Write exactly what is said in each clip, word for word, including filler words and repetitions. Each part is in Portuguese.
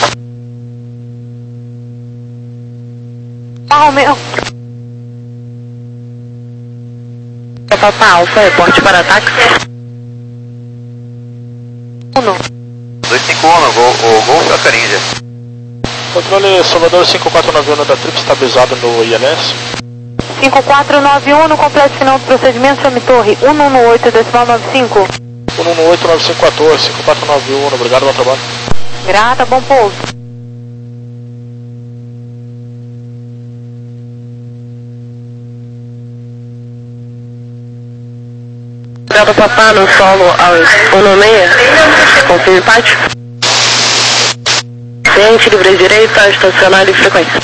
Romeu. Papa Alfa, reporte para ataque. Uno. dois cinco um, gol, o Golf da Carinja. Controle Salvador cinco quatro nove um da Trip estabilizado no I L S. cinco quatro nove um, no completo final do procedimento, chame torre um um oito, decimal nove cinco. um um oito, nove cinco um quatro, cinco quatro nove um, obrigado, bom trabalho. Grata, bom pouso. Delta Papá no solo aos um seis, confirme pátio. Cliente, livre direita, estacionário e frequência.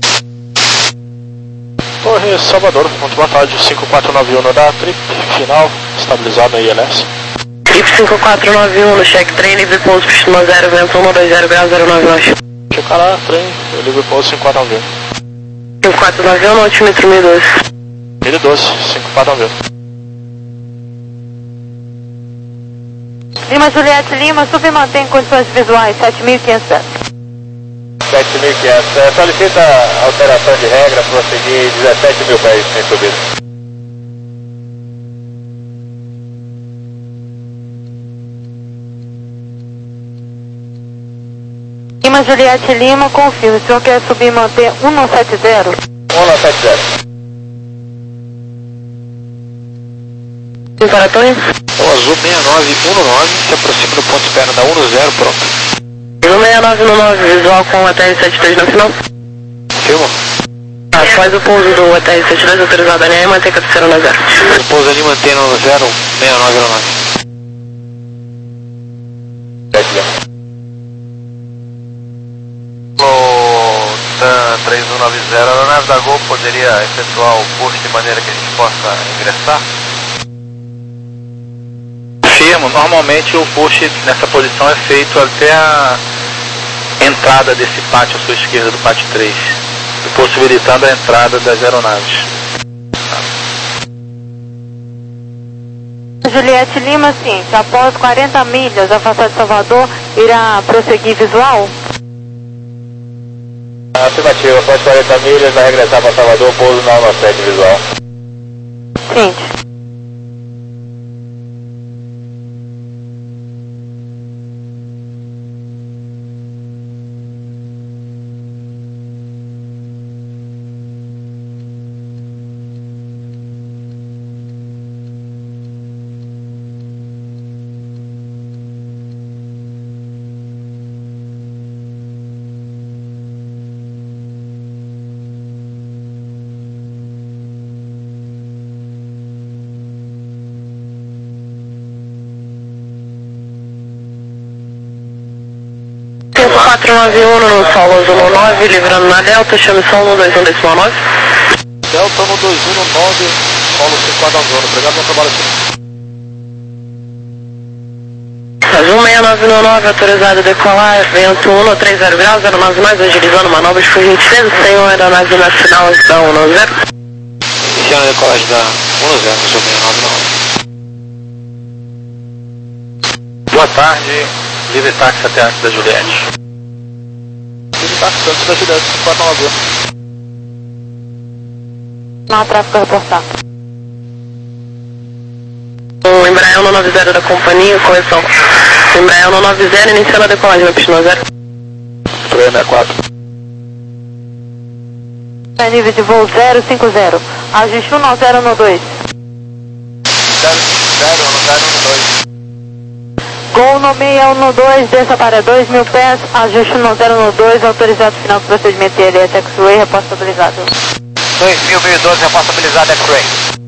Torre Salvador, muito boa tarde, cinco quatro nove um da Trip, final, estabilizado no I L S. Trip cinco quatro nove um no check trem, livre pouso, pistona zero, vento um dois zero, grau zero nove nove. Checar lá, trem, livre pouso cinco quatro nove um. cinco quatro nove um, no altímetro mil e doze. mil e doze, cinco quatro nove um. Lima Juliette Lima, submantém condições visuais, sete mil e quinhentos metros. sete mil e quinhentos. É, solicita alteração de regra, prosseguir dezessete mil pés sem subida. Lima Juliette Lima, confirma, o senhor quer subir e manter um não sete zero? um não sete zero. Sim, para Tony? O azul seis nove um nove, se aproxima do ponto externo da um zero, pronto. Azul seis nove um nove, visual com o A T R setenta e três no final. Filma. Após o pouso do A T R setenta e dois, autorizado a linha e mantém categoria na zero. O pouso ali mantém no zero seis nove um nove. O três um nove zero, a aeronave da Gol poderia efetuar o push de maneira que a gente possa ingressar? Firmo, normalmente o push nessa posição é feito até a entrada desse pátio à sua esquerda do pátio três, possibilitando a entrada das aeronaves. Juliette Lima, sim, após quarenta milhas afastar de Salvador, irá prosseguir visual? Afirmativa, após quarenta milhas, vai regressar para Salvador, pouso na um sete visual. Sim. cinco quatro nove um no solo azul nove, livrando na Delta, chame solo um dois um decimal nove. Delta um dois um nove, solo cinco quatro nove um, obrigado, bom trabalho aqui. Azul seis nove um nove, autorizado a decolar, vento um três zero graus, zero nove mais, agilizando manobras por gentileza, sem uma aeronave na final da um zero. Iniciando a decolagem da um zero, Azul seis nove um nove. Boa tarde, livre táxi até antes da Juliette. Livre táxi antes da Juliette, cinco quatro nove um. Não há tráfego a reportar. O Embraer um nove zero da companhia, correção. Embraer um nove zero, iniciando a decolagem na pista zero. três sessenta e quatro. É nível de voo zero cinco zero. Ajuste um zero no dois. zero zero um zero um dois. Gol no seis um dois, desça para dois mil pés, ajuste um zero no dois, autorizado final do procedimento T L S X-Ray, reposta habilitado. dois mil, mil e doze, reposta habilitada X-Ray.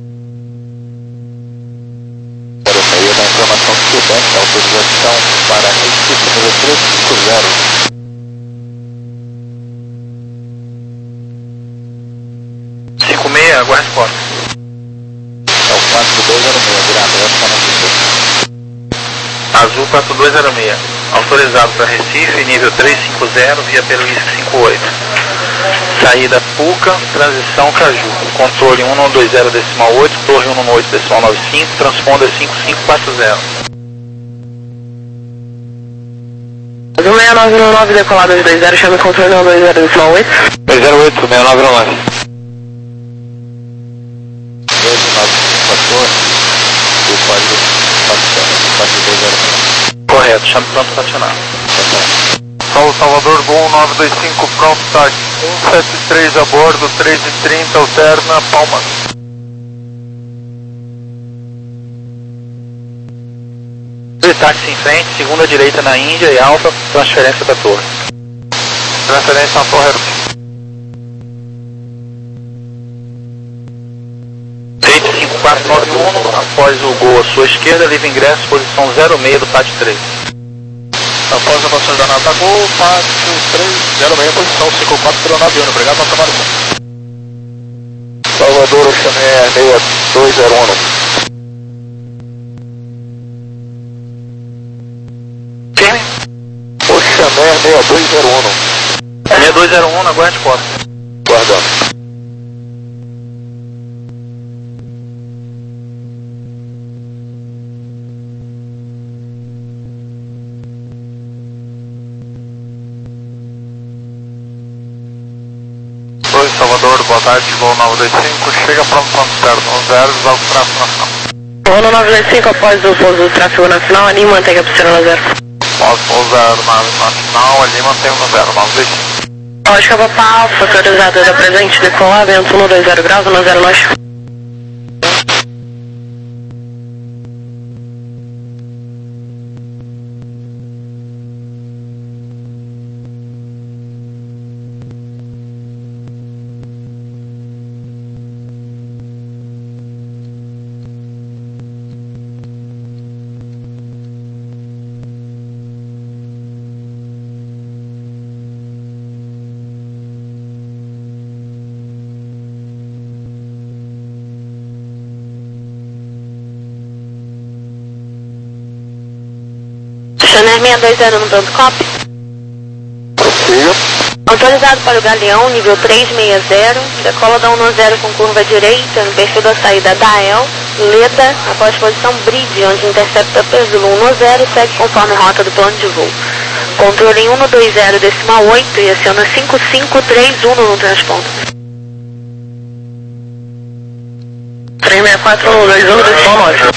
Quero sair da informação do Quebec, autorização para Recife número três cinco zero. cinco seis, aguarde porta. É o quatro dois zero seis, virado, vai ficar na pista. Azul quatro dois zero seis, autorizado para Recife, nível três cinco zero, via pelo I C cinco oito. Saída Puca, transição Caju. Controle um dois zero decimal oito, torre um oito decimal nove cinco, transponder cinco cinco quatro zero. Azul seis nove nove, decolado dois dois zero, chame controle um dois zero decimal oito. dois zero oito, seis nove nove. dois nove quatorze, o código quatro dois zero. Correto, chame pronto para acionar. Paulo Salvador, Gol nove dois cinco, pronto, táxi um sete três a bordo, três e trinta, alterna, Palmas. Táxi em frente, segunda direita na Índia e Alfa, transferência da torre. Transferência na torre. Rede cinco quatro nove um, após o Gol à sua esquerda, livre ingresso, posição zero seis do pátio três. Após a nossa jornada Gol, pátio três zero seis, posição cinco quatro nove um, obrigado pelo trabalho. Salvador, Oceané seis dois zero um. Oceané seis dois zero um. seis dois zero um, aguarde porta. Guardando. Oi, Salvador, boa tarde, voo nove dois cinco, chega pronto para o certo, um zero, visual do tráfego nacional. Voo nove dois cinco, após o pouso do tráfego nacional, anime mantenha a posição no zero. Após pousar nave nacional, ali mantém no zero nove dois cinco. Lógica Papa Alfa, autorizada da presente, decolar, vento um dois zero graus, um zero norte. Chanel seis dois zero no pronto copy. Prossiga. Autorizado para o Galeão, nível três seis zero, decola da um zero com curva direita, no perfil da saída da A E L, Leda, após posição Bridge, onde intercepta Pesulo um zero, segue conforme rota do plano de voo. Controle em um dois zero decimal oito e aciona cinco cinco três um no transponto. três seis quatro um dois um decimal nove.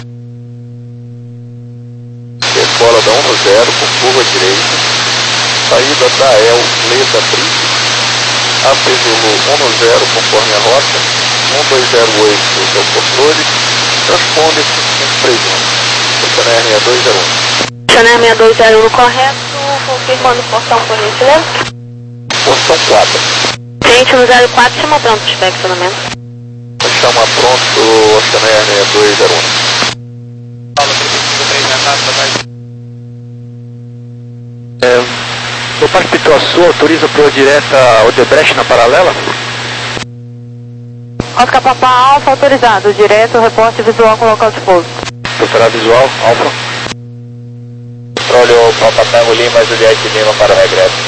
Decola da um zero com curva direita, saída da A E L, Leda, Bridge, a Pesulo um zero conforme a rota, um dois zero oito é o controle, transponde cinco cinco três um, Chanel seis dois zero um. Chanel seis dois zero um correto, confirmando o portão por gentileza. Portão quatro. Cliente no zero quatro, chama pronto de inspecionamento. Chama pronto o Chanel seis dois zero um. É, o Parque Pituaçu autoriza para direta Odebrecht na paralela? Oscar Papa Alfa autorizado, direto, reporte visual com local de pouso. Preparar visual, Alfa. Controle o Papa Tango Lima, Juliette Lima para o regresso.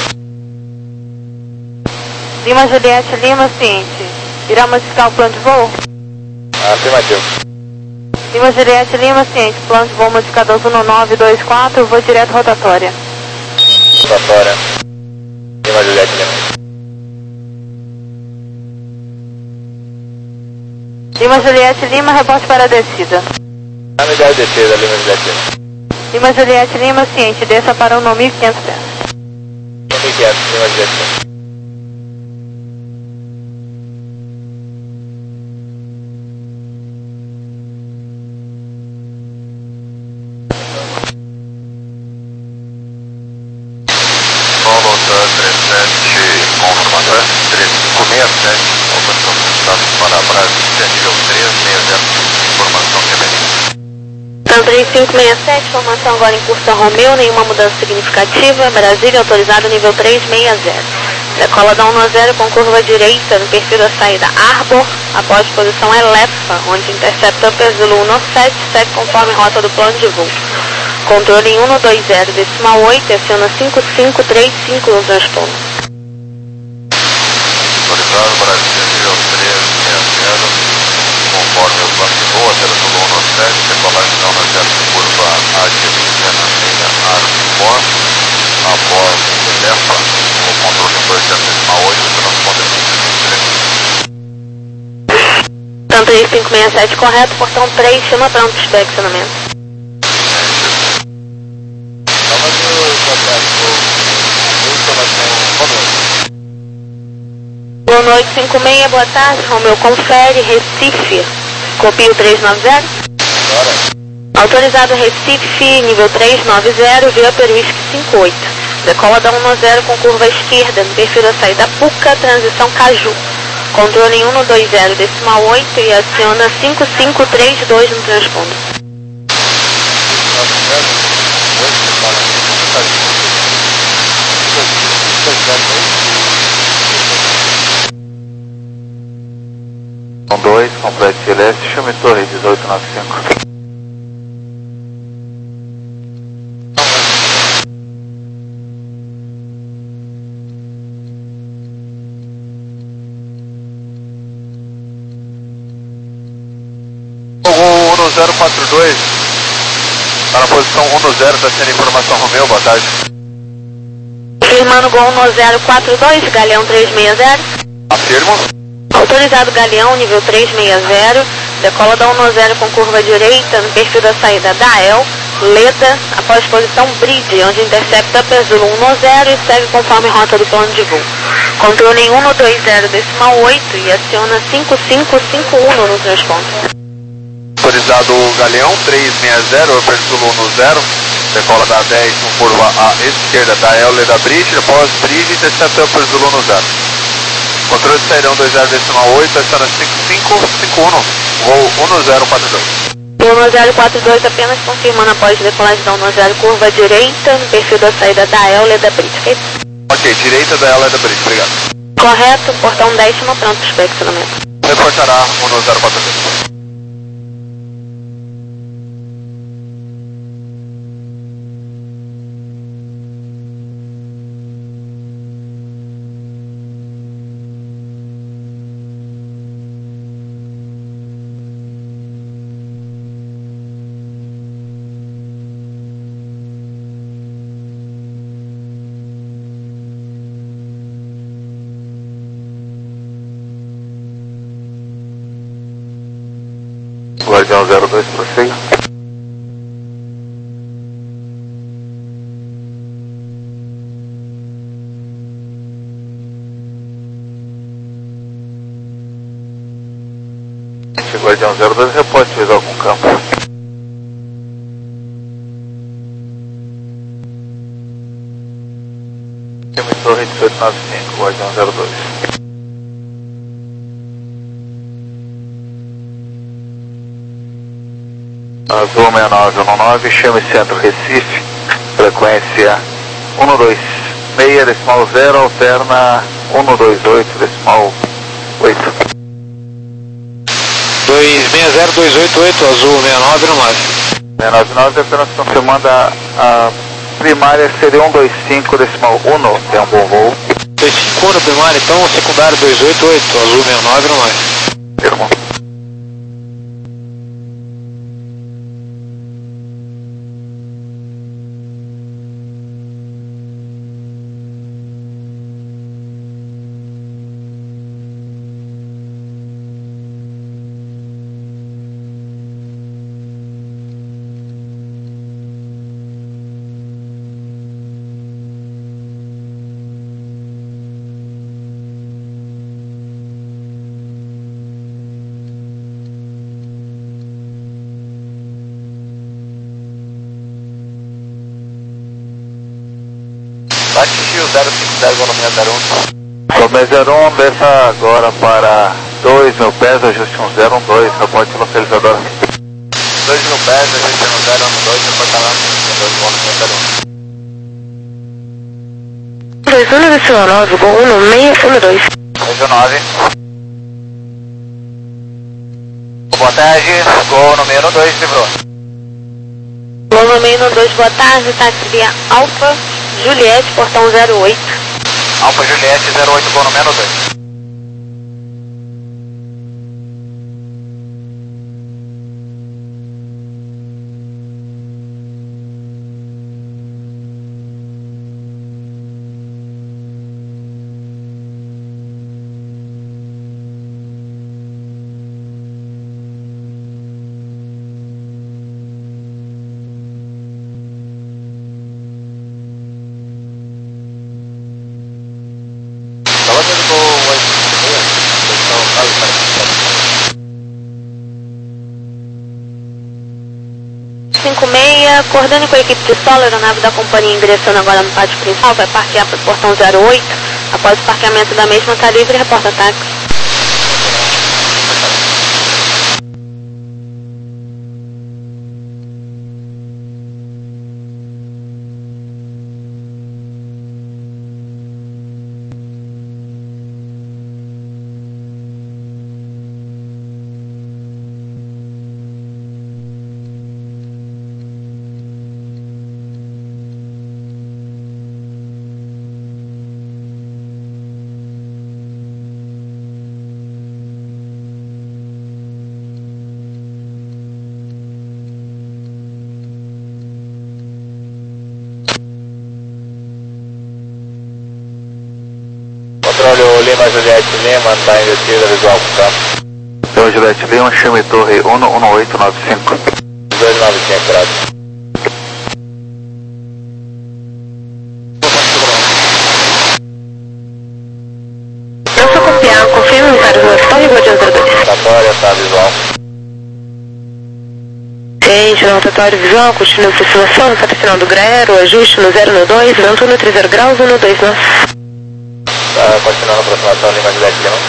Lima Juliette Lima, ciente. Irá modificar o plano de voo? Afirmativo. Lima Juliette Lima, ciente. Plano de voo modificador um nove dois quatro, voo direto rotatória. Rotatória. Lima Juliette Lima. Lima Juliette Lima, reporte para a descida. A unidade de descida, Lima Juliette Lima. Lima Juliette Lima, ciente. Desça para o mil e quinhentos pés. mil e quinhentos, Lima Juliette Lima. três cinco seis sete, informação consultada para Brasília, nível três seis zero, informação referente. Então três cinco seis sete, formação agora em curso Romeu, nenhuma mudança significativa, Brasília autorizado nível três seis zero. Decola da um zero com curva direita no perfil da saída Arbor, após posição Elefa, onde intercepta Pesulo um sete, segue conforme rota do plano de voo. Controle em um dois zero decimal oito e aciona cinco cinco três cinco no transponto. Autorizado Brasília, nível três seis zero, conforme o plano de voo, Pesulo um sete, decolagem da um zero com curva A direita na meia Arbor, Após Elefa, o controle um dois zero oito, transpondendo. Tanto aí cinco seis sete correto, portão três, chama pronto para inspecionamento. Boa noite, cinco seis, boa tarde, Romeu confere, Recife, copio três nove zero. Autorizado Recife, nível três nove zero, via Peruísque cinco oito. Decola da um zero com curva à esquerda, no perfil da saída Puca, transição Caju. Controle um dois zero, decimal oito e aciona cinco cinco três dois no transponder. um dois, complete Celeste, chame torre dezoito nove cinco. um zero quatro dois, está na posição um zero, está sendo informação Romeu, boa tarde. Firmando Gol um zero quatro dois, Galeão três seis zero. Afirmo. Autorizado Galeão, nível três seis zero, decola da um zero com curva direita, no perfil da saída da El, Leda, após posição Bridge, onde intercepta Pesulo um zero e segue conforme rota do plano de voo. Controle em um dois zero, decimal oito e aciona cinco cinco cinco um no transponder. Autorizado Galeão três seis zero, Pesulo um zero, decola da dez com curva à esquerda da El, Leda Bridge, após Bridge, intercepta Pesulo um zero. Controle de saída um dois zero, decimal oito, aciona cinco cinco cinco um, voo um zero quatro dois. um zero quatro dois apenas confirmando após decolagem da um zero, curva direita, no perfil da saída da El, Leda Bridge, ok? Ok, direita da El, Leda Bridge, obrigado. Correto, portão dez, chama pronto para inspecionamento. Reportará um zero quatro dois. Guardião zero dois, prossiga. Guardião zero dois, reporte, fez algum campo. Emissor dezoito nove cinco, Guardião zero dois. Azul seis nove um nove, chame Centro Recife, frequência um dois seis, decimal zero, alterna um dois oito, decimal oito. dois seis zero dois oito oito, Azul seis nove nove. seis nove nove, apenas confirmando a, a primária seria um dois cinco, decimal um, tem um bom voo. dois cinco um primária, então secundário dois oito oito, Azul seis nove nove. Firmo. Atingiu zero cinco zero, volume zero um. Volume zero um, desça agora para dois mil pés, ajuste um zero um dois, reporte localizador. dois mil pés, ajuste um zero um dois, reporte lá, volume zero um. dois um decimal nove, Gol um seis um dois. dois nove. Boa tarde, Gol número dois, livrou. Gol número dois, boa tarde, táxi via Alfa Juliette, portão zero oito. Alfa Juliette zero oito, Gol número dois. seis, coordene com a equipe de solo, a aeronave da companhia ingressando agora no pátio principal, vai parquear para o portão zero oito, após o parqueamento da mesma está livre, reporta táxi. Controle Lima Juliette Lima, está em descida visual com campo. Lima Juliette Lima, chame torre um um oito nove cinco. dois nove cinco, graças. Eu sou copiar, confirme o zero dois, torre Guardião zero dois. Rotatória, está visual. Gente, no rotatório visual, continua aproximação, rota final do Grero, ajuste no zero no dois, vento no trinta graus, um no dois nove. Tá continuando a aproximação Lima Juliette Lima.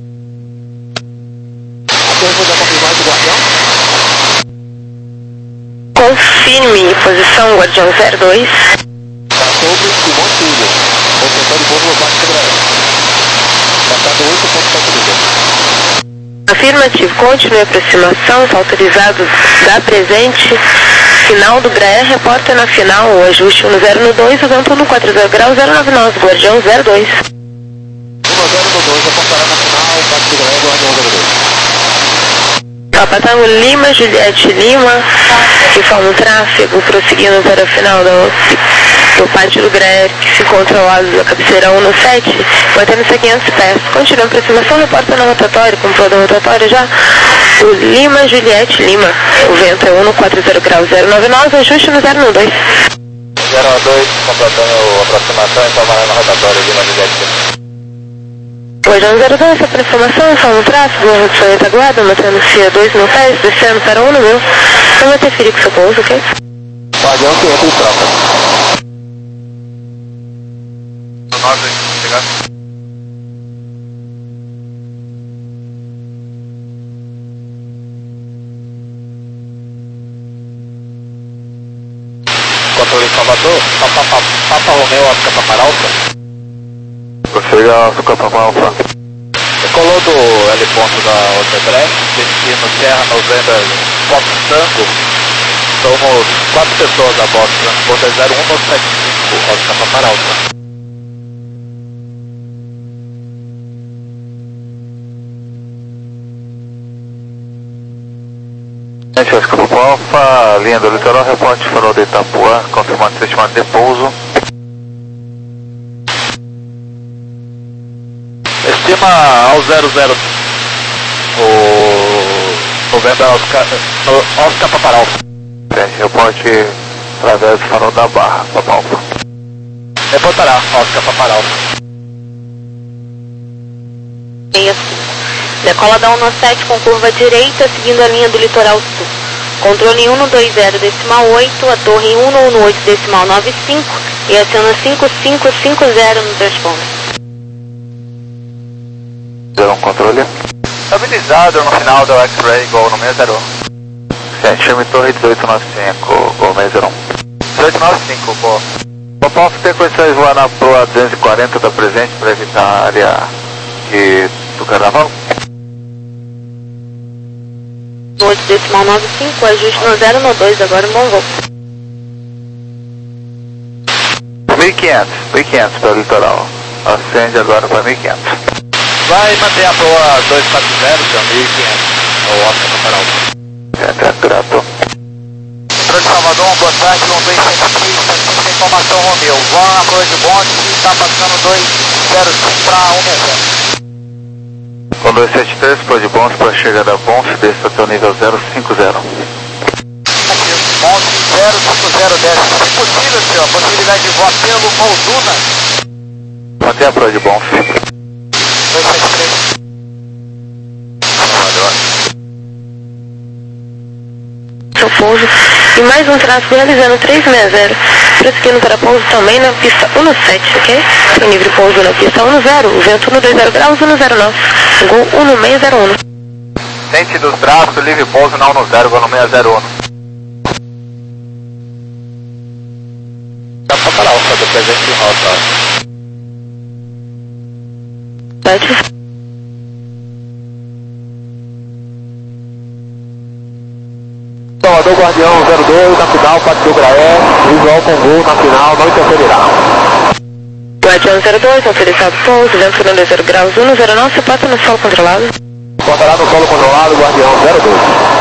Confirme posição Guardião zero dois. Sobre Simão Silva. Concentrado de pouso no quarto quebrado. Passado oito ponto sete milhas. Afirmativo, continue a aproximação, está autorizado da presente. Final do G R, reporta na final, o ajuste no zero no dois, o vento no quatro zero graus, zero nove nove, Guardião zero dois. um zero no dois, apontará na final, quarto quebrado, Guardião zero dois. Capatão Lima, Juliette Lima, informa o tráfego, prosseguindo para a final do, do pátio do G R, que se encontra ao lado da cabeceira um no sete, mantendo-se a quinhentos pés. Continua a aproximação, reporta no rotatório, comprou do rotatório já, o Lima, Juliette Lima, o vento é um no quatro zero graus, zero nove nove, ajuste no zero no dois. zero dois, completando a aproximação, informará no rotatório Lima, Juliette Lima. Guardião zero dois, essa informação, informa o tráfego, a redução de retaguarda, mantendo-se a dois mil pés, descendo para um no mil, não vai interferir com seu pouso, ok? Guardião quinhentos e troca. nove, chegado. Controle Salvador, Papa, Papa, Papa Romeu, Oscar Paparalfa. Prossiga Oscar Paparalfa. Decolou do L ponto da Odebrecht, destino Serra Novembra, Fox Tango. Somos quatro pessoas a bordo, transporte zero um nove sete cinco, Oscar Paparalfa. Gente, Oscar Paparalfa, linha do litoral, reporte farol de Itapuã, confirmando o estimado de pouso. Estima ao zero zero o Novembra Oscar, Oscar Paparalfa. Gente, reporte através do farol da Barra, Paparalfa. Reportará Oscar Paparalfa. Decola da um no sete com curva direita, seguindo a linha do litoral sul. Controle um no dois zero decimal oito, a torre um no um oito decimal nove cinco e aciona cinco cinco cinco zero no transponder. Zero um controle. Estabilizado no final do X-Ray, Gol no seis zero um. Gente, chame torre dezoito nove cinco, Gol seis zero um. dezoito nove cinco, Gol. Paparalfa tem condições de voar na proa duzentos e quarenta da presente para evitar a área de, do carnaval? oito decimal nove cinco, ajuste no zero no dois, agora um bom voo. mil e quinhentos, mil e quinhentos para o litoral. Acende agora para mil e quinhentos. Vai manter a proa dois quatro zero, que é mil e quinhentos, o Oscar Paparalfa. Gente, é grato. Controle de Salvador, boa tarde, um dois cento e quinze, informação Romeu. Van a proa de bonde, está passando dois zero cinco para um seis zero. Com dois sete três, pode bons para a chegada Bonf, desça até o nível zero cinco zero. Aqui, bonde zero cinco zero desce. Se possível, senhor, possibilidade de voar pelo Molduna. Mantém a proa de Bonf. dois sete três. Seu pouso. E mais um tráfego realizando três seis zero, prosseguindo para pouso também na pista um sete, ok? Tem livre pouso na pista um zero, vento um dois zero graus, um zero nove, gol um seis zero um. Sentido dos tráfego, livre pouso na um zero, gol um seis zero um. Dá pra parar, Alfa, do presente em rota. sete. Salvador Guardião zero dois, na final, Pátio do Graé, visual com gol na final, não interferirá. Guardião zero dois, autorizado pouso, vento um dois zero graus, um zero nove, passa no solo controlado. Contará no solo controlado, Guardião zero dois.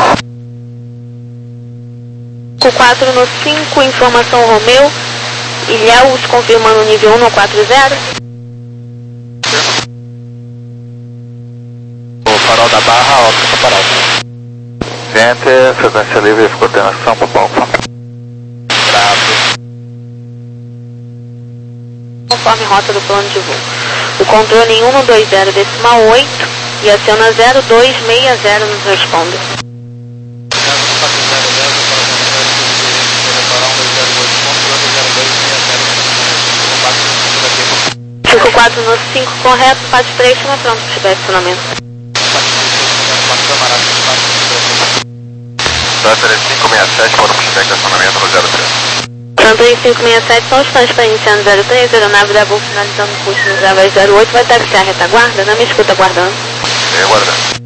quatro no cinco, informação Romeu, Ilhéus confirmando nível um no quatro zero. O farol da barra, ótimo para alto. Gente, frequência livre, coordenação para Alfa. Bravo. Conforme rota do plano de voo. O controle em um dois zero decimal oito e aciona zero dois seis zero nos responde. cinco quatro no cinco correto, parte três, chama pronto para estiver acionamento. Santa cinco seis sete, para o feedback de acionamento no zero três. Santa cinco seis sete, só instantes para iniciar no zero três, aeronave da Gol finalizando o curso no zero zero oito, vai taxiar a retaguarda, não me escuta aguardando. E aguardando.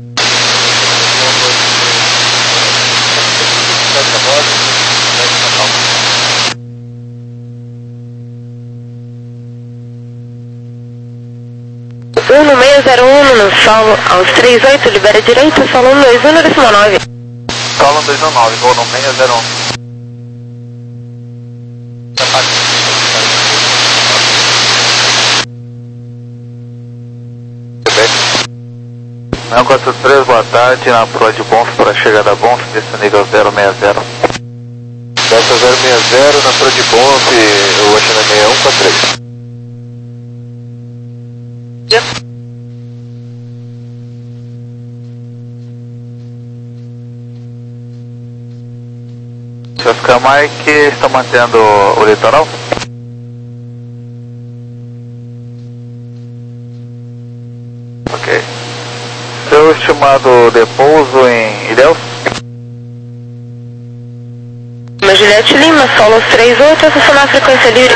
um seis zero um no solo aos três oito, libera direito, solo um dois um no decimal nove. Solo um dois um nove, gol no seis zero um. um quatro três, boa tarde, na proa de Bonf para a chegada Bonf, desse nível zero seis zero. Delta zero seis zero, na proa de Bonf, o Ocean seis um quatro três. Oscar Mike, está mantendo o litoral? Ok. Seu estimado de pouso em Ilhéus? Uma Juliette Lima, solo aos três oito, acionar a frequência livre.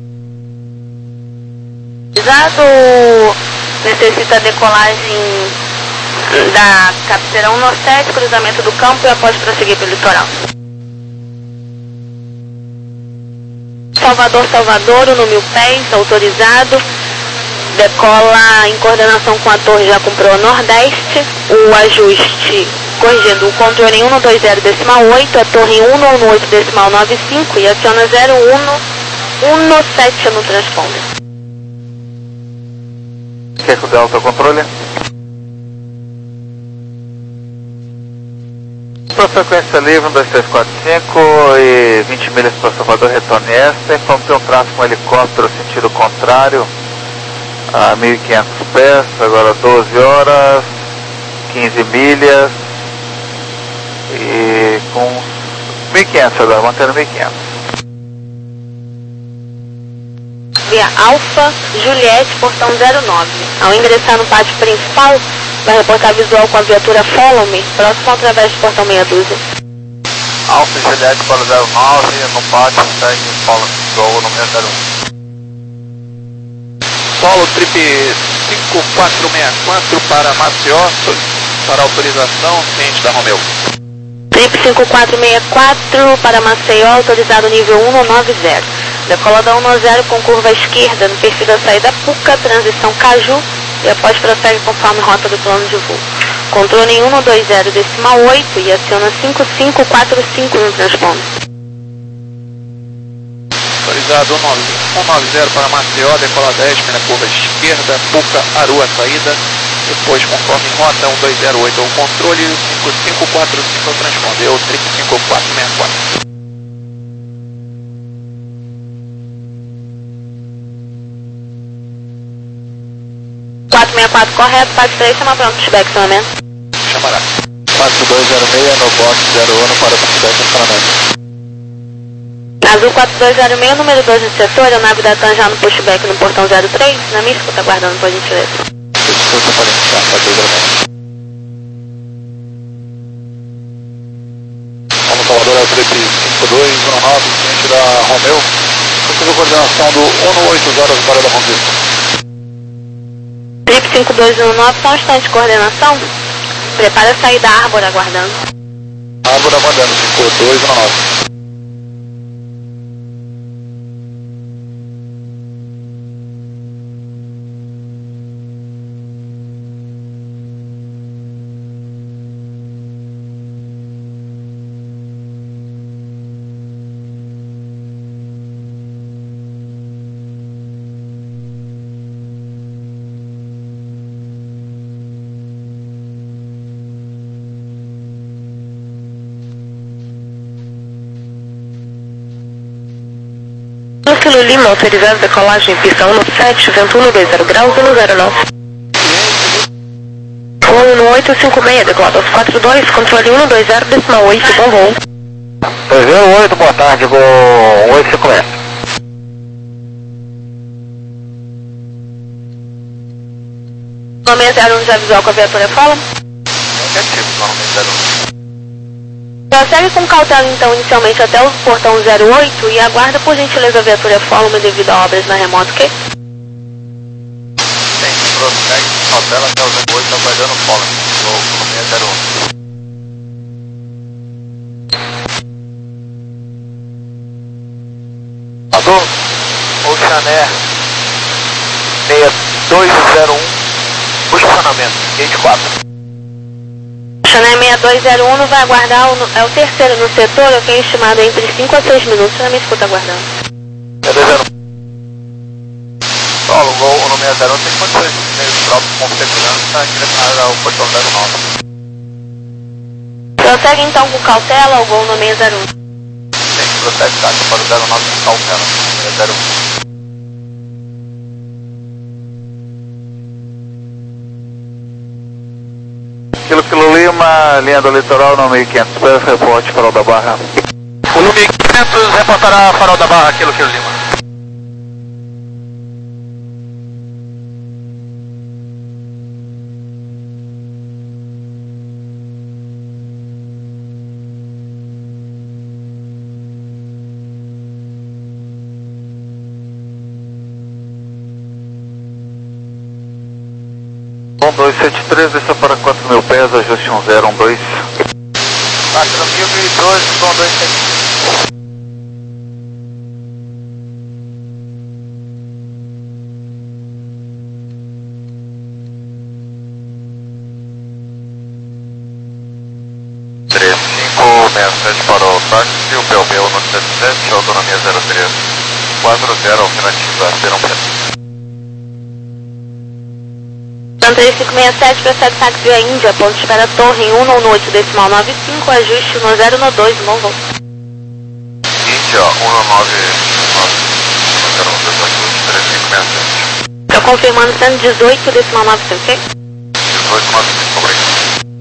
Exato, necessita decolagem da cabeceira um sete, cruzamento do campo e após prosseguir pelo litoral. Salvador, Salvador, no mil pés, autorizado. Decola em coordenação com a torre já com proa nordeste. O ajuste corrigindo o controle em um dois zero decimal oito, a torre em um oito decimal noventa e cinco e aciona zero um um sete no transponder. Quer que o Delta controle? Para frequência livre um dois três quatro cinco e vinte milhas para Salvador, retorne esta. Informe ter um tráfego com helicóptero sentido contrário a mil e quinhentos pés, agora doze horas, quinze milhas e com mil e quinhentos agora, mantendo mil e quinhentos. Via Alfa, Juliette, portão zero nove. Ao ingressar no pátio principal, vai reportar visual com a viatura Follow Me, próximo ao través do portão meia dúzia. Alfa Juliette para zero nove, no pátio, segue Follow Me, gol no seis zero um. Solo Trip cinco quatro seis quatro para Maceió, para autorização, ciente da Romeu. Trip cinco quatro seis quatro para Maceió, autorizado nível um nove zero. Decola da um zero com curva esquerda no perfil da saída Puca, transição Caju e após prossegue conforme rota do plano de voo. Controle em um dois zero decimal oito e aciona cinco cinco quatro cinco no transponder. Autorizado um nove zero para Maceió, decola dez na curva esquerda, Puca, Arua, saída. Depois, conforme rota um dois zero oito, o controle cinco cinco quatro cinco, transpondeu Trip cinco quatro seis quatro. quatro seis quatro correto, parte três, chama pronto, feedback acionamento. Chamará. quatro dois zero seis no box zero um para o feedback acionamento. Azul quatro dois zero seis, número dois no setor, a nave da TAM já no pushback no portão zero três, na minha escuta aguardando, por gentileza. Escuta para iniciar, quatro dois zero seis. Vamos, Salvador, é o trip cinco dois um nove, frente da Romeo. Conseguiu coordenação do um oito zero para da Conquista. Trip cinco dois um nove, só um instante de coordenação. Prepara a saída Arbor aguardando. Arbor aguardando, cinco dois um nove. Kilo Lima, autorizado decolagem, pista um sete, vento um dois zero graus, um zero nove. um oito cinco seis, decolado aos quatro dois, controle um dois zero, decimal oito, bom voo. dois zero oito, boa tarde, com oito cinco seis. Nome zero um já visual com a viatura fala? Negativo, nome zero um. Prossegue com cautela então inicialmente até o portão zero oito e aguarda por gentileza a viatura Follow-me devido a obras na remota, ok? Sim, prossegue com cautela até o zero oito, aguardando o Follow-me, no seis zero um. Adô, Oceanair seis dois zero um, posicionamento, gate quatro. Chanel seis dois zero um vai aguardar, o, é o terceiro no setor, eu tenho estimado entre cinco a seis minutos, já me escuta aguardando. seis dois zero um. Solo, Gol no seis zero um tem condições de meio próprio com segurança direcionado ao portão zero nove. Prossegue então com cautela o Gol no seis zero um. Sim, prossegue taxa para o zero nove com cautela, seis zero um. Quilo Quilo Lima, linha do litoral, no mil e quinhentos, pés, reporte, Farol da Barra. O no mil e quinhentos reportará Farol da Barra, Quilo Quilo Lima. um dois sete três, desça para quatro mil pés, ajuste um zero um dois. quatro mil e doze, com dois sete três cinco seis sete para o táxi, o Belmeu no sete sete, autonomia zero três quatro zero, alternativa Verão Preto. três cinco seis sete, procede táxi via Índia, ponto de espera Torre em um oito decimal nove cinco, ajuste no zero no dois, bom voo. Índia, um nove nove zero um dois, ajuste três cinco seis sete. Estou confirmando cento e dezoito decimal nove cinco, ok? dezoito nove cinco, obrigado.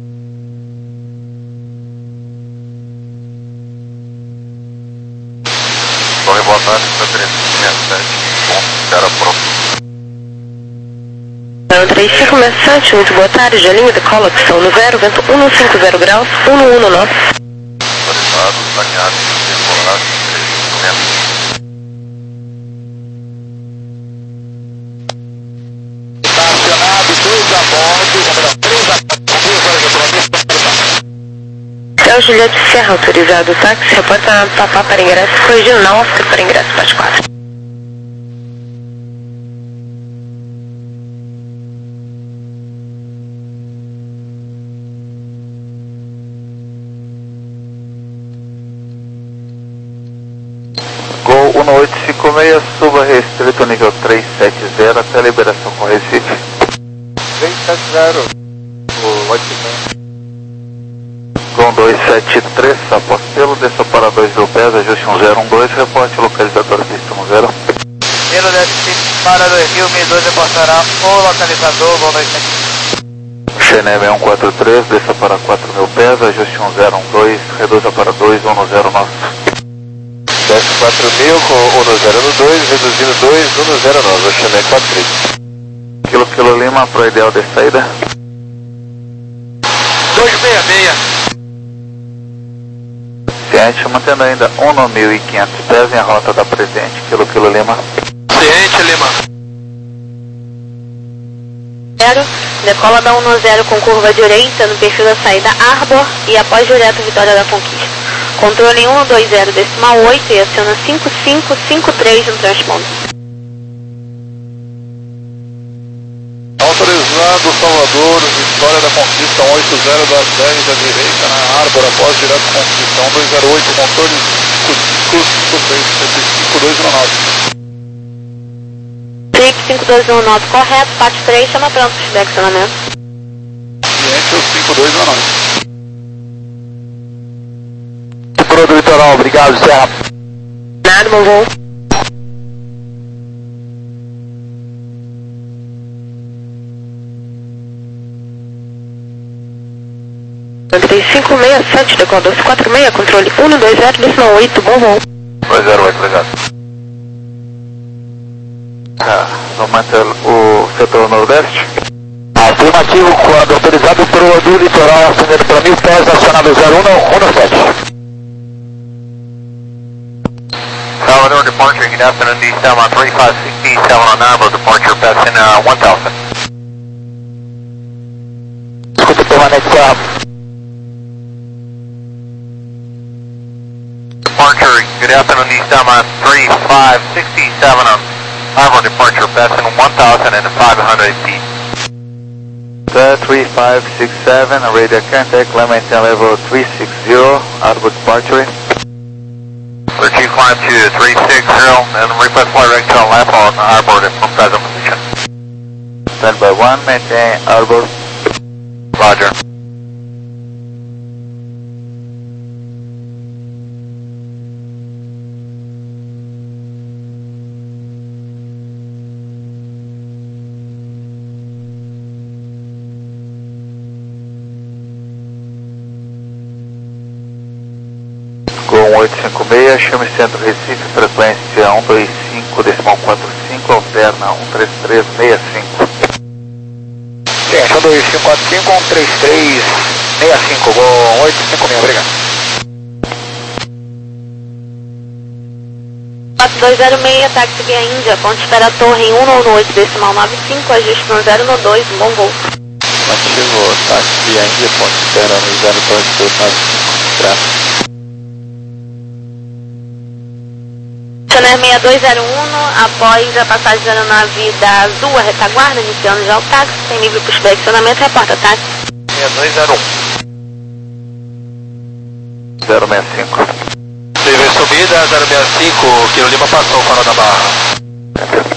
Torre, boa tarde, três cinco seis sete, ponto de espera próximo. três cinco seis sete, muito boa tarde, a linha de cola que estão no zero, vento um cinco zero graus, um um nove. Autorizado, saqueado, decolado, três cinco seis sete. Estacionado, dois a bordo, número três a bordo, Céu Juliette Serra, autorizado, táxi, reporta Papá para ingresso, corrigindo na Oscar para ingresso, parte quatro. um oito cinco seis, suba restrito nível três sete zero até a liberação com Recife. três sete zero, o oito com dois sete três, Apostelo, desça para dois mil pés, ajuste um zero um dois, reporte localizador pista um zero. Pelo deve para dois mil, mil e dois, reportará o localizador, voo dois sete. C N M um quatro três, desça para quatro mil pés, ajuste um zero um dois, reduza para dois um zero nove. Desce quatro mil com um zero no dois, reduzindo dois, um zero nove, Oceané quatro três. Kilo Kilo Lima pro ideal de saída. dois seis seis. Ciente, mantendo ainda um mil e quinhentos pés em a rota da presente, Kilo Kilo Lima. Ciente, Lima. zero, decola da um zero com curva direita no perfil da saída Arbor e após direto Vitória da Conquista. Controle um dois zero decimal oito e aciona cinco cinco cinco três no transponder. Autorizado Salvador, Vitória da Conquista um oito zero das dez à direita na Arbor, após direto Conquista um dois zero oito, controle cinco cinco três, cinco dois um nove. cinco dois um nove correto, P A T três, chama pronto para flexionamento. Ciente o cinco dois um nove. Pro do litoral, obrigado, Serra. Nada, bom voo. três cinco seis sete, decola dois quatro seis, controle um dois zero decimal oito, bom voo. dois zero oito, obrigado. Ah, vamos manter o setor nordeste. Afirmativo, quadro autorizado pro do litoral, ascendendo para mil pés, acionado zero um um sete. Salvador departure, good afternoon, D seven on three five six seven on Arbor, departure best in uh, one thousand. Escuta permanente, Serra. Departure, good afternoon, D seven on three five six seven on Arbor, departure best in one thousand five hundred feet. three five six seven, radio contact, maintain level three six zero, Arbor departure. Clear two climb to three six zero and request flight right to left on Arbor from present position. Stand by one, maintain Arbor. Roger. Com oito cinco seis, chame Centro Recife, frequência um dois cinco decimal quatro cinco, alterna um três três seis cinco. Ciente, um dois cinco quatro cinco, um três três seis cinco, com oito cinco seis, obrigado. quatro dois zero seis, táxi via Índia, ponte espera torre um oito decimal nove cinco, ajuste no zero no dois, bom voo. Ativo, táxi via Índia, ponte espera no zero dois nove cinco, graças. Oceané seis dois zero um, após a passagem da aeronave da Azul, a retaguarda, iniciando já o táxi, tem livre para o flexionamento, reporta táxi. seis dois zero um. zero seis cinco. Livre subida, zero seis cinco, Kilo Lima passou fora da barra.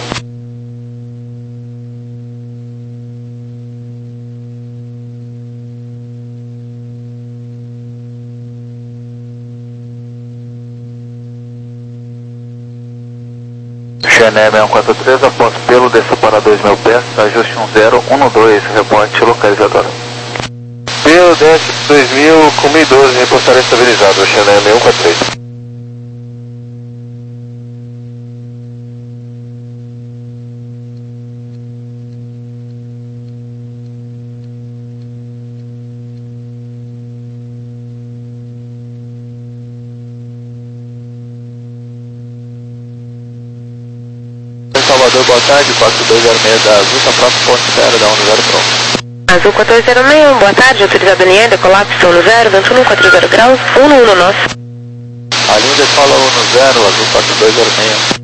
Oceané seis um quatro três, após pelo desça para dois mil pés, ajuste um zero um dois, reporte localizador. Pelo desce dois mil com mil e doze, reportar estabilizado, Oceané seis um quatro três. Salvador, boa tarde, quatro dois zero seis da Azul, tá pronto, ponte espera, dá um zero pronto. Azul quatro dois zero seis, boa tarde, autorizado linha, decolar um zero, vento um quatro zero graus, um um nosso. A linha decola um zero, Azul quatro dois zero seis.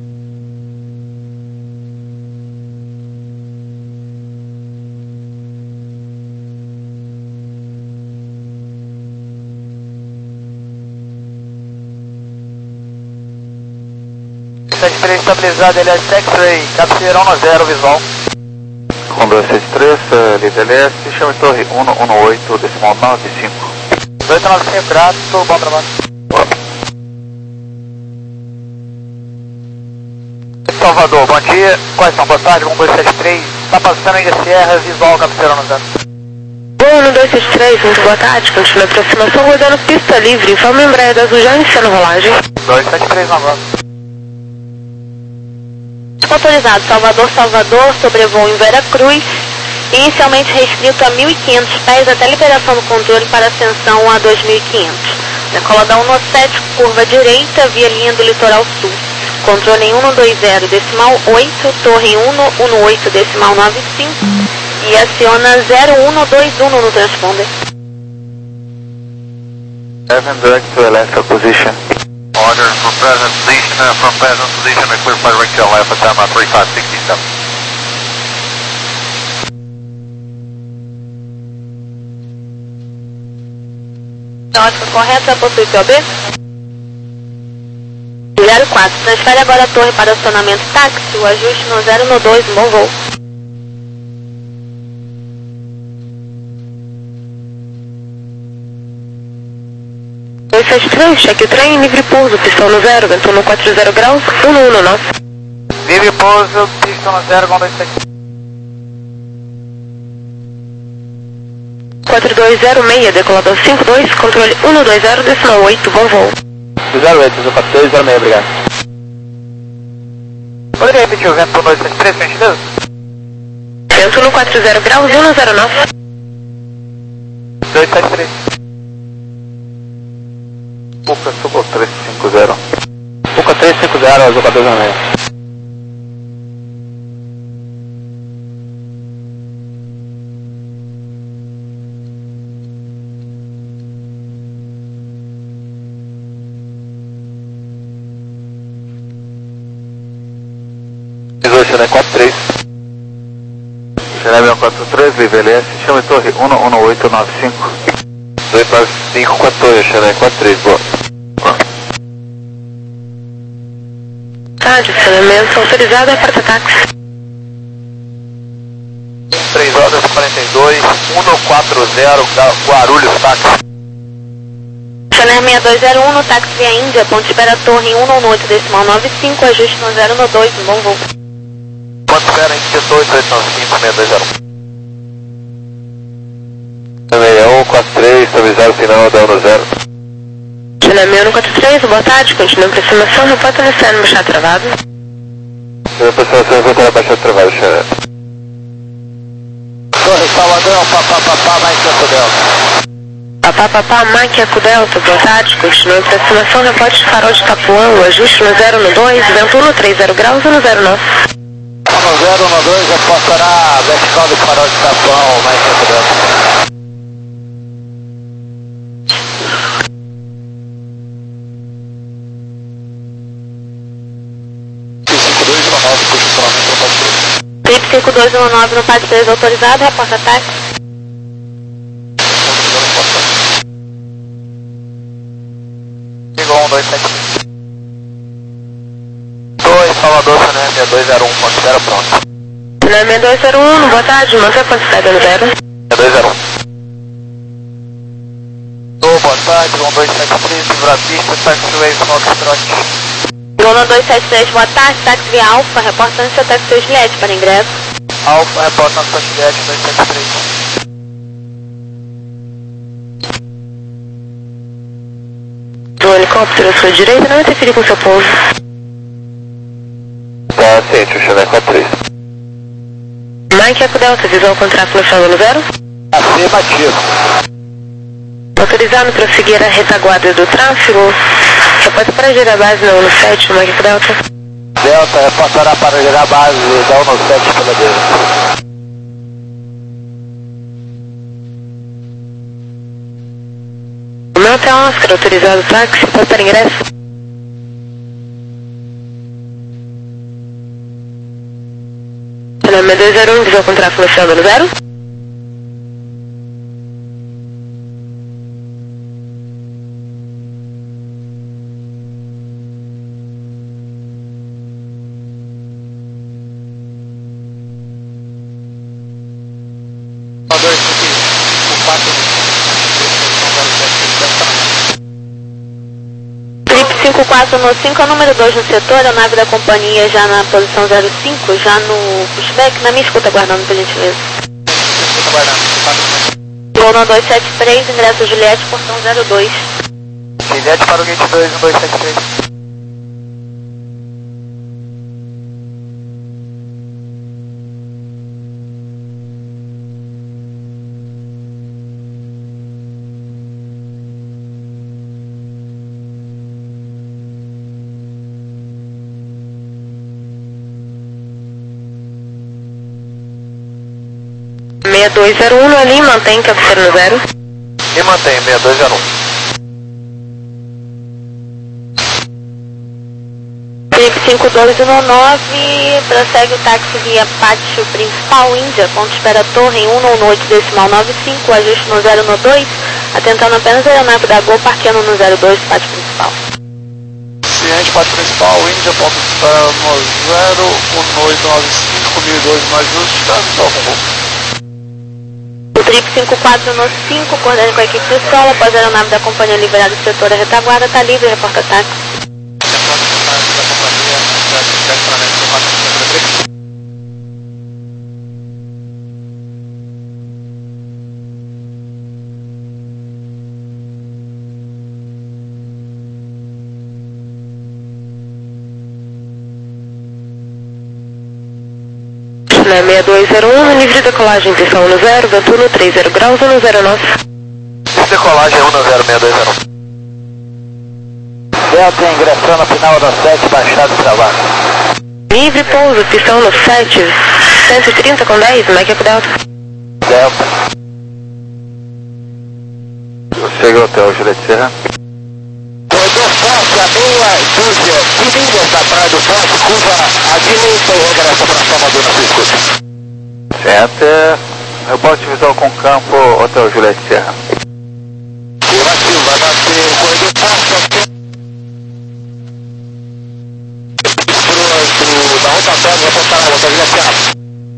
Está estabilizado, ele é X-Ray, cabeceira um zero visual. Com dois seis três, líder leste, chame torre um um oito decimal nove cinco. dois nove cinco, grato, bom trabalho. Salvador, bom dia, quais são? Boa tarde, um dois sete três, está passando ainda Sierra, visual, cabeceira um zero. um dois seis três, muito boa tarde, continua a aproximação, rodando pista livre, informe Embraer da Azul já iniciando rolagem. dois sete três noventa. Autorizado Salvador, Salvador, sobrevoo em Vera Cruz, inicialmente restrito a mil e quinhentos pés até liberação do controle para ascensão a dois mil e quinhentos. Decola da um no sete, curva direita, via linha do litoral sul. Controle em um no dois zero, decimal oito, torre um no um no oito, decimal nove cinco e aciona zero um no dois um no transponder. Seven direct to Alaska position. Order from present position, uh, from present position, a clear flight right to Alpha, time three five six seven. Ótica correta, possui P O B? zero quatro, transfere agora a torre para acionamento táxi, o ajuste no zero no dois, um bom voo. dois sete três, cheque o trem, livre pouso, pistão no zero, vento no quatro zero graus, um no um no nove. Livre pouso, pistão no zero, dois sete. quatro dois zero seis, decolador cinco dois, controle um no dois zero, decimal oito, bom voo. zero oito, quatro dois zero seis, obrigado. Poderia repetir o vento no dois sete três, gentileza? Vento no quatro zero graus, um no zero nove. dois sete três. Puca Subo três cinco zero. Puca três cinco zero, azul quatro dois zero seis. Xené quatro três. Xené quatro três, livre L S, chama torre um no oito nove cinco. dois nove cinco, quatorze, Xené quatro três, boa. Tá, adicionamento autorizado é porta-táxi. três horas e quarenta e dois, um no quatro zero, Guarulhos, táxi. Channel seis dois zero um no táxi via Índia, ponte espera torre um no oito, decimal nove cinco, ajuste no zero no dois, um bom voo. Ponte espera Índia dois oito nove cinco, seis dois zero um. seis um quatro três, avisado final da um no zero. Channel seis um quatro três, boa tarde, continua a aproximação, reporta iniciando baixar travado. Continua a aproximação, voltar a baixar travado, Xené. Torre Salvador, papapá, mais cinco Delta. Papá, papá, Maquiaco Delta, boa tarde, continua a aproximação, reporte farol de Tapuã, o ajuste no zero no dois, vento um no três zero graus, um no zero nove. um no zero, um no dois, reportará vertical do farol de Tapuã, mais cinco Delta. T I P cinco dois um nove no Pátio três autorizado, reporta táxi. um dois sete dois, Salvador, Channel seis dois zero um, ponte zero pronto. Channel seis dois zero um, boa tarde, mantém a ponte no zero. seis dois zero um. Oh, boa tarde, um dois sete três, livra a pista, taxiway, Foxtrot. Gol dois sete três, boa tarde, táxi via Alfa, reportando seu táxi Juliette para ingresso. Alfa, reportando sua Juliette, dois sete três. Do helicóptero à sua direita, não interferir com seu pouso. Tá ciente, o Xené quatro três. Mike Eco Delta, visão contrato no chão no zero. Afirmativo. Autorizado prosseguir a retaguarda do tráfego. Reporta para gerar base na um no sete, Mike Eco Delta. Delta, reportará para gerar base da um no sete pela direita. Delta Oscar, autorizado táxi, para ingresso. Channel seis dois zero um, visão com tráfego no chão no zero. cinco quatro no cinco é o número dois no setor, a nave da companhia já na posição zero cinco, já no pushback, na minha escuta aguardando, por gentileza. Gol no dois sete três, ingresso Juliette, portão zero dois. Juliette para o gate dois, um dois sete três. seis dois zero um ali, mantém cabeceira no zero. E mantém seis dois zero um. Trip cinco dois um nove, prossegue o táxi via pátio principal Índia, ponto espera torre em um um oito decimal nove cinco, ajuste no zero no dois, atentando apenas a aeronave da Gol, parqueando no zero dois, pátio principal. Ciente, pátio principal, Índia, ponto espera no zero um oito nove cinco, mil e dois no ajuste, transmissão com Gol. O Trip cinco quatro no cinco, coordenando com a equipe de solo, após a aeronave da companhia liberada do setor da retaguarda, está livre, reporta táxi. Na seis dois zero um, livre de decolagem, pistão no zero, vento no três zero graus, no zero nove. Decolagem um no zero seis dois zero um. Delta ingressando final da sete, baixado de trabalho. Livre pouso, pistão no sete, cento e trinta com dez, Mike Eco Delta. Delta. Chega ao hotel, Juliette Serra. Corredor forte, a meia dúzia de milhas da praia do Forte, curva à direita e regressa para a Salvador na sua escuta. Certo. Rebote visual com campo, hotel Juliette Serra. Curativo, vai bater, corredor forte, até da rotatória, vai botar na outra, Juliette Serra.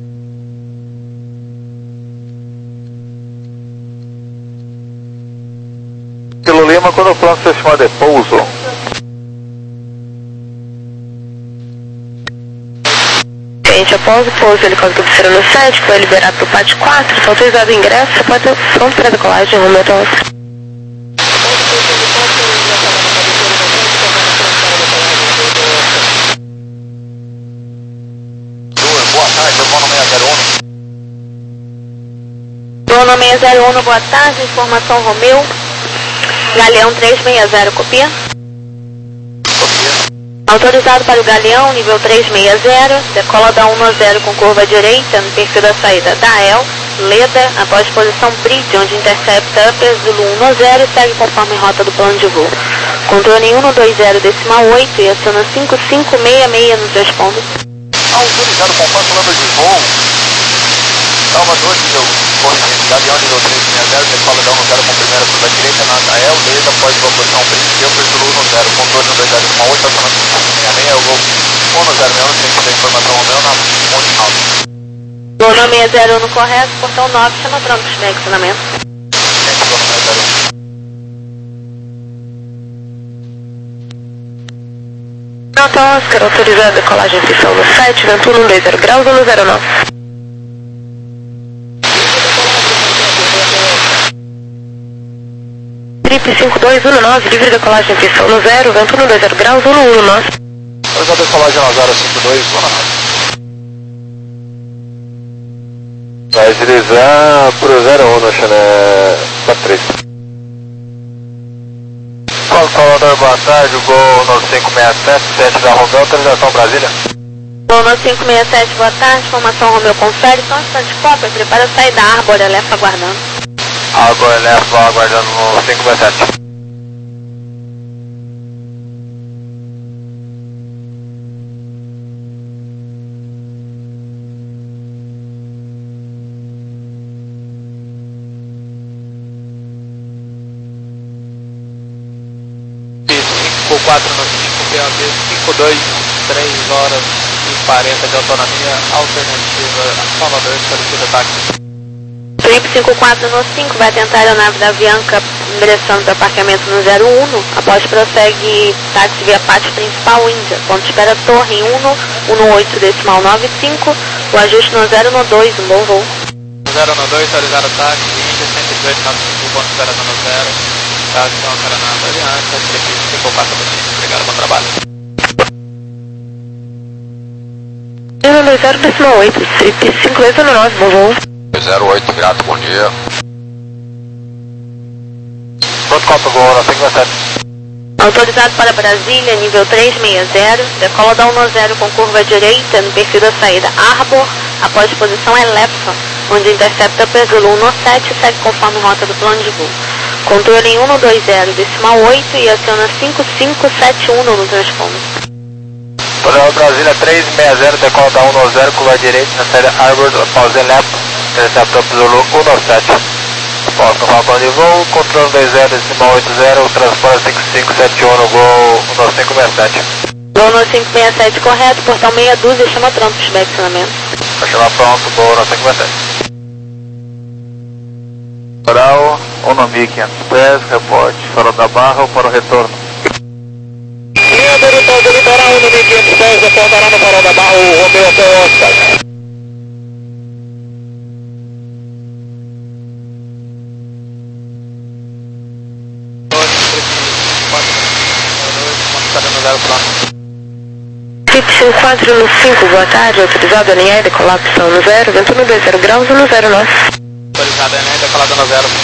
Kilo Lima, quando o plano se chama de pouso. Gente, após o pouso, ele conseguiu cabeceira no sete, foi liberado para o pátio quatro, foi autorizado o ingresso, pode ter pronto para a decolagem, rumo ao hotel. Boa tarde, eu vou no seis zero um. Dono seis zero um, boa tarde, informação Romeu. Galeão três seis zero, copia. Copia. Autorizado para o Galeão, nível três seis zero, decola da um no zero com curva direita, no perfil da saída da E L, Leda, após posição Bridge, onde intercepta Upper Zulu um no zero e segue conforme rota do plano de voo. Controle em um no dois zero decimal oito e aciona cinco cinco seis seis nos responde. Autorizado conforme plano de voo. Salvador, nível corrigente, Galeão, nível três seis zero, decola da um no zero com primeira curva direita na A E L, Leda, após posição Bridge, Upper Zulu um no zero, controle no dois zero decimal oito, aciona cinco cinco seis seis, eu vou um no zero um, tem que ter informação Romeu na Monte Alto. Dono seis zero um correto, portão nove, chama pronto, estacionamento. Gente, dono seis zero um. Nota Oscar, autorizado a decolagem pistão no sete, vento no dois zero graus, no zero nove. Trip cinco dois um nove, livre decolagem pistão no zero, vento no dois zero graus, no um nove. Autorizado a decolagem no zero cinco dois um nove. Vai deslizar pro zero um no Chané quatro três. Salvador, boa tarde, Gol no cinco seis sete, sete da Romeu, autorização Brasília. Gol no cinco seis sete, boa tarde, informação Romeu confere, só um instante cópia, prepara a saída da Arbor, Elefa aguardando. Arbor, Elefa aguardando no cinco seis sete. cinco quatro no cinco, P A B cinco dois, três horas e quarenta de autonomia, alternativa Salvador, solicita táxi. Trip cinco quatro no cinco, vai tentar a aeronave da Avianca ingressando para aparcamento no zero um, após prossegue táxi via pátio principal Índia, ponto espera torre em um no oito decimal nove cinco, o ajuste no zero no dois, um bom voo. zero no dois, autorizado táxi, Índia cento e dois nove cinco, ponto espera no zero. Táxi com a aeronave Avianca, Trip cinco quatro no cinco, obrigado, bom trabalho. zero dois zero decimal oito, Trip cinco dois um nove, bom voo. zero oito, grato, bom dia. Pronto, Copa Gol, na cinco seis sete. Autorizado para Brasília, nível três seis zero, decola da um no zero com curva direita no perfil da saída Arbor, após posição Elefa, onde intercepta P Zulu um nove sete e segue conforme rota do plano de voo. Controle em um dois zero, decimal oito e aciona cinco cinco sete um no transponder. Hotel Brasília três seis zero, decola da um nove zero, curva direita, na saída Arbor, pausa Lepo, intercepta P Zulu um nove sete. Após confirmar plano de voo, controle dois zero, decimal oito zero, transponder cinco cinco sete um no gol um nove cinco seis sete. Gol nove cinco seis sete correto, portal meia dúzia, chama pronto, pushback acionamento. Vai chamar pronto, gol nove cinco seis sete. Oral, um no mil e quinhentos pés, reporte, farol da barra ou para o retorno. Linha do litoral, do litoral, um no mil e quinhentos pés, reportará no farol da barra o Romeu até o Oscar. Fixe quatro no cinco, boa tarde, autorizado a alinhar e decolar opção no zero, vento no dois zero graus no zero nove. Autorizado a alinhar e decolada no zero.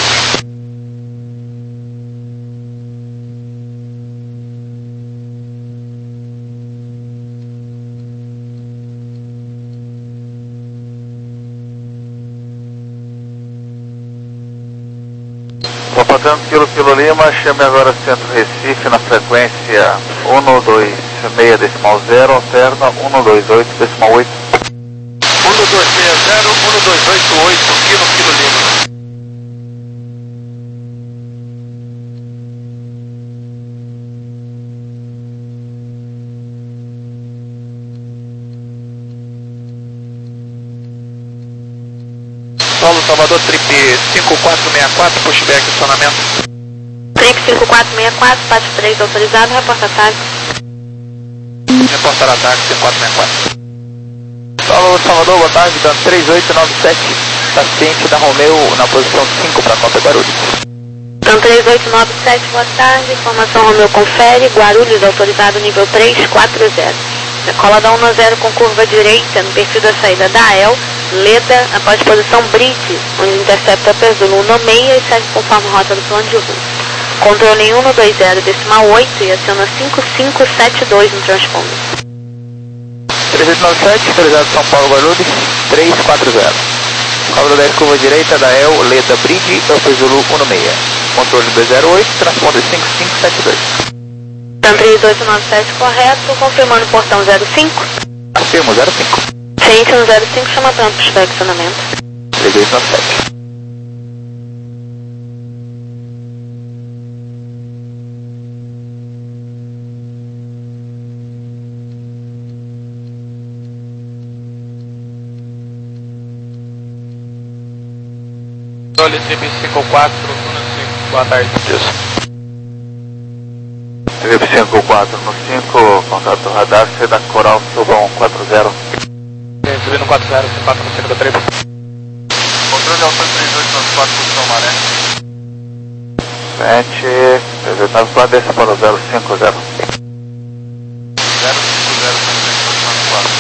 Papatando Kilo Kilo Lima, chame agora Centro Recife na frequência um dois seis decimal zero, alterna um dois oito decimal oito. um dois seis zero, um dois oito oito, Kilo Kilo Lima. Paulo Salvador, trip cinco quatro seis quatro, pushback, acionamento. Trip cinco quatro seis quatro, Pátio três autorizado, reporta táxi. Reportar ataque cinco quatro seis quatro. Paulo Salvador, boa tarde, dando três oito nove sete, paciente da Romeu na posição cinco para Nota Guarulhos. Então três oito nove sete, boa tarde, informação Romeu confere, Guarulhos autorizado nível três quatro zero. Decola da um nove zero com curva direita no perfil da saída da A E L, Leda, após posição Bridge, onde intercepta P Zulu um nove seis e segue conforme rota do plano de voo. Controle em um dois zero, decimal oito e aciona cinco cinco sete dois no transponder. três oito nove sete, autorizado São Paulo Guarulhos, três quatro zero. Cobra dez, curva direita da A E L, Leda Bridge, P Zulu um nove seis. Controle dois zero oito, transponder cinco cinco sete dois. Então três oito nove sete correto, confirmando portão zero cinco. Afirmo zero cinco. Ciente no zero cinco, chama pronto, pushback acionamento. três oito nove sete. Controle trip cinco quatro, cinco, boa tarde. Isso. Trip cinco quatro no cinco, contato radar, C da Coral, suba um quatro zero. Subindo quatro zero, quatro no cinco da trip. Controle Alfa três oito nove quatro, posição maré. sete, três oito nove quatro, desce para o zero cinco zero. zero cinco zero, três oito nove quatro.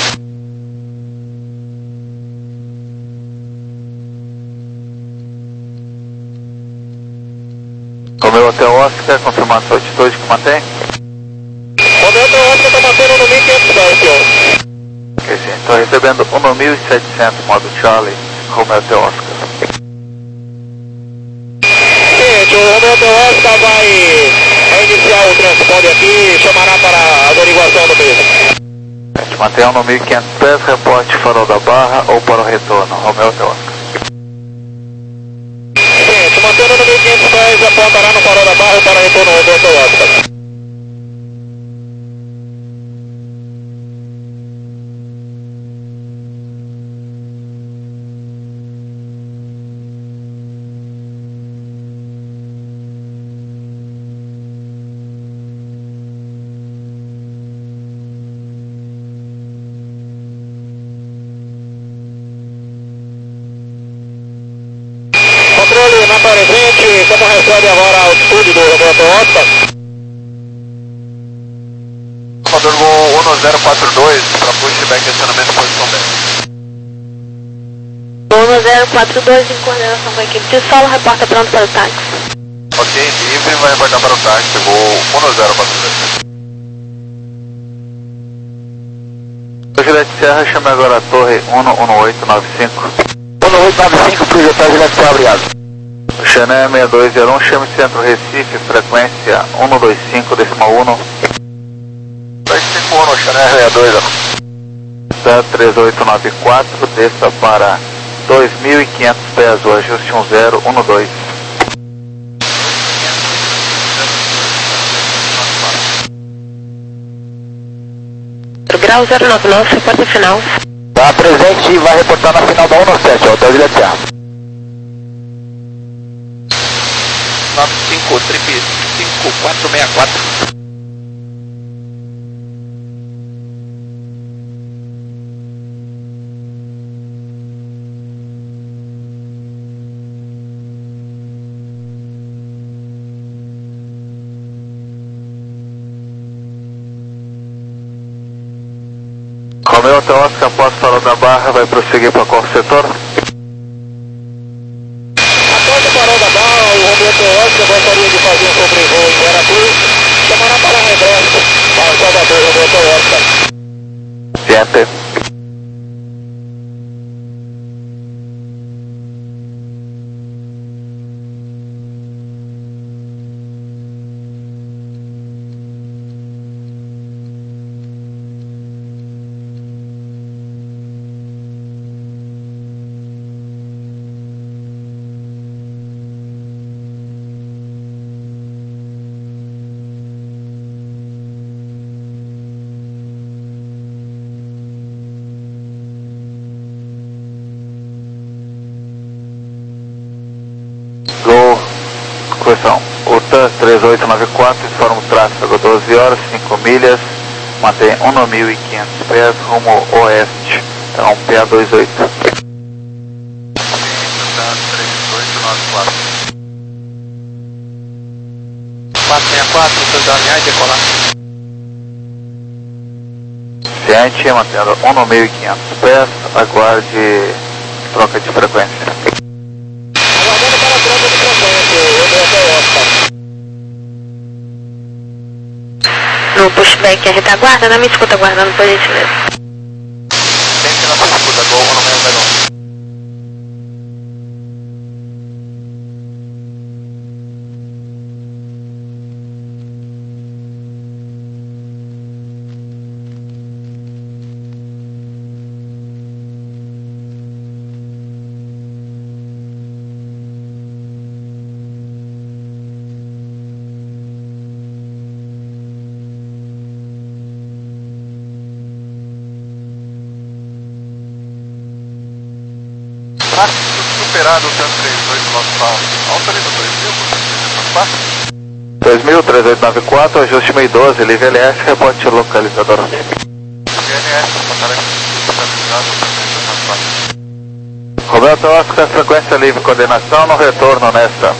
Romeu até Oscar, confirmando sua altitude que mantém. Romeu até Oscar, está mantendo no mil e quinhentos pés, senhor. Ok, sim, estou recebendo um mil e setecentos, modo Charlie, Romeu até Oscar. Gente, o Romeu até Oscar vai iniciar o transponder aqui e chamará para a averiguação do mesmo. A gente mantém um mil e quinhentos pés, reporte farol da barra ou para o retorno, Romeu até Oscar. Gente, mantendo no mil e quinhentos pés, apontará no farol da barra para retorno Romeu até Oscar. Controle na presente, como recebe agora a altitude do Roberto Oscar? Comandante Gol um zero quatro dois para pushback acionamento posição dez. um zero quatro dois em coordenação com a equipe de solo, reporta pronto para o táxi. Ok, livre, vai reportar para o táxi, Gol um zero quatro dois. O Juliette Serra, chama agora a torre um um oito nove cinco. um oito nove cinco, projetar Juliette, obrigado. Xané seis dois zero um, chame Centro Recife, frequência um dois cinco decimal um. dois cinco um, Xané seis dois zero um. três oito nove quatro, desça para dois mil e quinhentos pés, o ajuste um zero um dois. Grau zero nove nove, reporta final. Tá presente e vai reportar na final da um sete, Hotel Juliette Serra. nove cinco, trip cinco quatro seis quatro. Romeu Hotel Oscar, após Farol da Barra, vai prosseguir para qual setor? Após o Farol da Barra, o Romeu Hotel Oscar gostaria de fazer um sobrevoo em Veracruz, chamará para regresso para Salvador, Romeu Hotel Oscar. Ciente. Gol, correção, O T A três oito nove quatro, informa o tráfego doze horas, cinco milhas, mantém um mil e quinhentos pés, rumo oeste, é um P A vinte e oito. três oito nove quatro. quatro seis quatro, seus alinhar e decolar. Ciente, mantendo um mil e quinhentos pés, aguarde troca de frequência. Aguardando para a troca de frequência, Romeu Hotel Oscar. No pushback, a retaguarda, não me escuta aguardando, por gentileza. Sempre na sua escuta, Gol Romeu zero um. Superado o T A três oito nove quatro. Autoriza dois mil, dois mil, três oito nove quatro, ajuste meio doze, livre L S, reporte localizador. G N S, passará aqui, Romeu Hotel Oscar, frequência livre, coordenação no retorno nesta.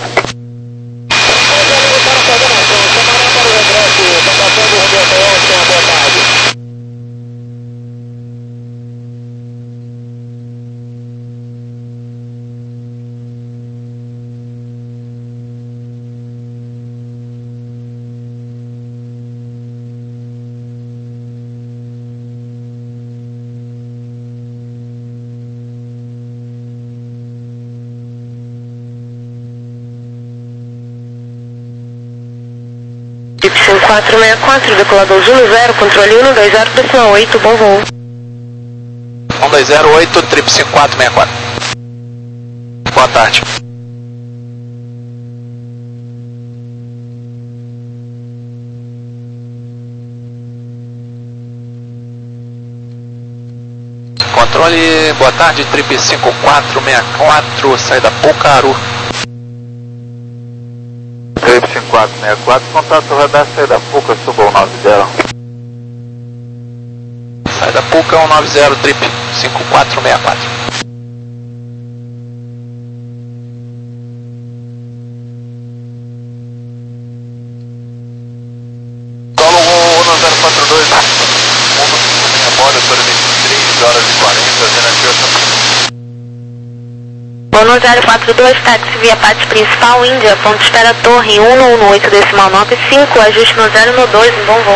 cinco quatro seis quatro, decolador Zulu zero, controle um dois zero decimal oito, bom voo. um dois zero oito, trip cinco quatro seis quatro. Boa tarde. Controle, boa tarde, trip cinco quatro seis quatro, saída Pucaru. Trip cinco quatro seis quatro, contato radar, saída Puca, suba um nove zero. Saída Puca um nove zero, trip cinco quatro seis quatro. Solo um zero quatro dois, mundo cinco meia borda, para vinte e três horas e quarenta, Zena Bono zero quatro dois, táxi via pátio principal, Índia, ponto de espera torre um um oito decimal nove cinco, ajuste no zero no dois, um bom voo.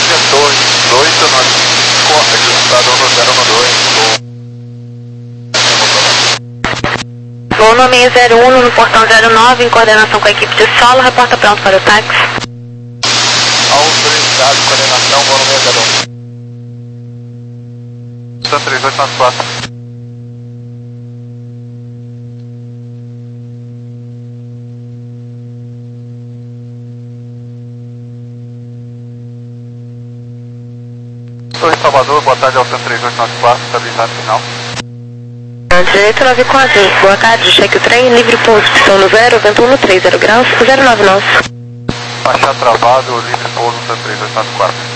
Torre oito nove cinco, ajustado no zero no dois, voo. Voo no seis zero um no portão zero nove, em coordenação com a equipe de solo, reporta pronto para o táxi. Autorizado, coordenação, voo no seis zero um. São três oito nove quatro. Torre Salvador, boa tarde ao Centro três oito nove quatro, estabilizado final. Direito nove quatro, boa tarde, cheque o trem, livre pouso, pistão no zero, vento um no três, zero graus, zero nove nove. Faixa travado, livre pouso, Centro três oito nove quatro.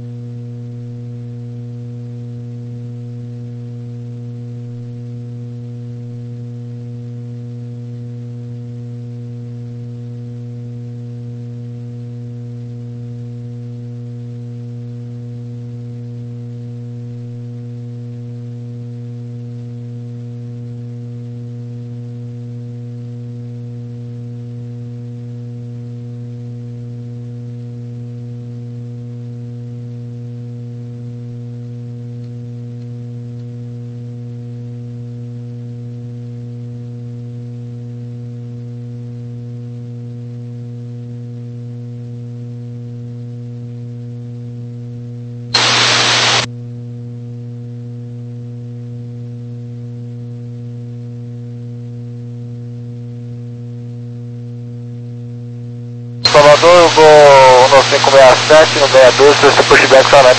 Salvador, eu vou no cinco seis sete, no seis doze, esse pushback só, né?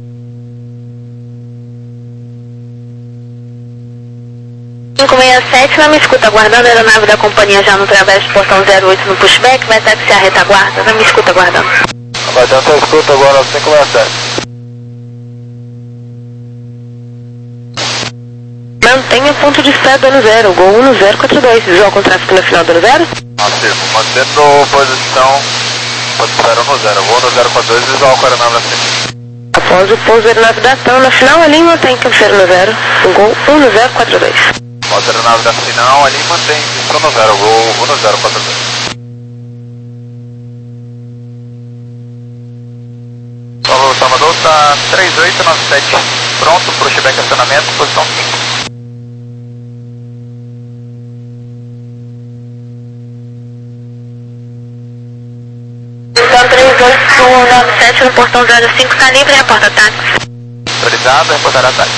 cinco seis sete, não me escuta, aguardando a aeronave da companhia já no través do portão zero oito no pushback, vai taxiar a retaguarda, não me escuta, aguardando. Aguardando, só escuta agora no cinco seis sete. Mantenha ponto de espera do ano zero, Gol um no zero quatro dois, visual com tráfego no final do ano zero? Afirmo, mantendo posição, espera no zero, voo no zero quatro dois, visual com a aeronave na frente. Após o pouso da aeronave da TAM na final, a linha mantém canseiro no zero, Gol um no zero quatro dois. Após a aeronave da final, ali mantém posição no zero, voo um no zero quatro dois. Salvador, Salvador, tá três oito nove sete, pronto para o pushback acionamento, posição cinco. Então três oito nove sete no portão zero cinco, tá livre, reporta táxi. Autorizado, reportará táxi.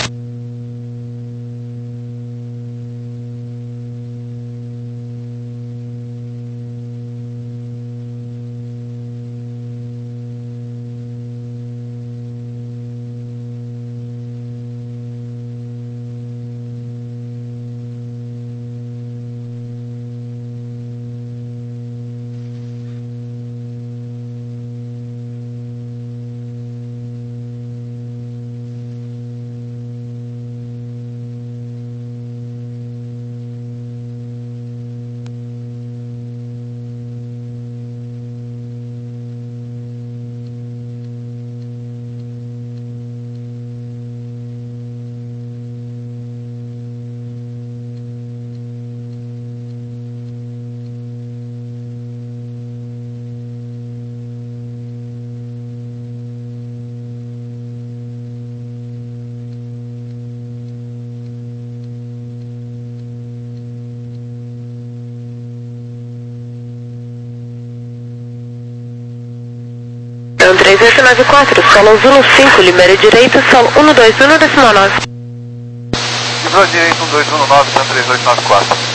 três oito nove quatro, solo Zulu cinco, libere direita, solo um dois um, decimal nove. Libera direita um dois um nove, três oito nove quatro.